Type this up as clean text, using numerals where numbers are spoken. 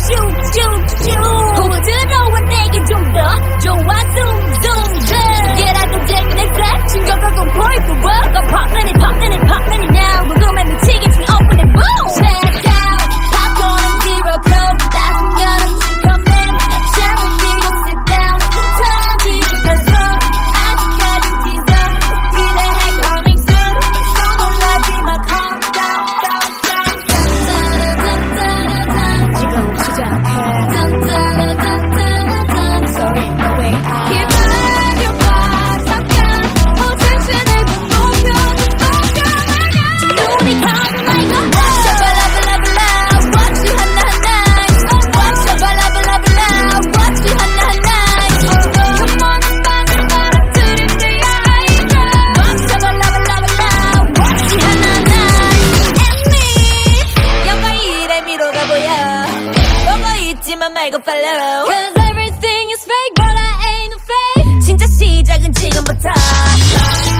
슈슈슈 호들어와 내게 좀 더 좋아 zoom zoom 얘라도 재미내 flat 충격하고 보일 the world gon' poppin' it poppin' it poppin' it now 궁금해 미치겠지 open it boom check out popcorn and zero coke 따뜻한 여름 come in 샤워 끼고 sit down 턴이 깊어서 아직까지 tease up 기대해 coming soon so 놀라지 마 calm down down down 지금 시작해 sorry no way out 기다려봐 잠깐 포텐션을 못 높여 눈이 감아이고 샤발라발라발라 watch you 하나하나 watch 샤발라발라발라 watch you 하나하나 come on 방을 떨어뜨릴게야 watch 샤발라발라발라 watch you 하나하나 and me 영화 일에 미로가 보여 보고 있지만 말고 follow Cause everything is fake but I ain't no fake 진짜 시작은 지금부터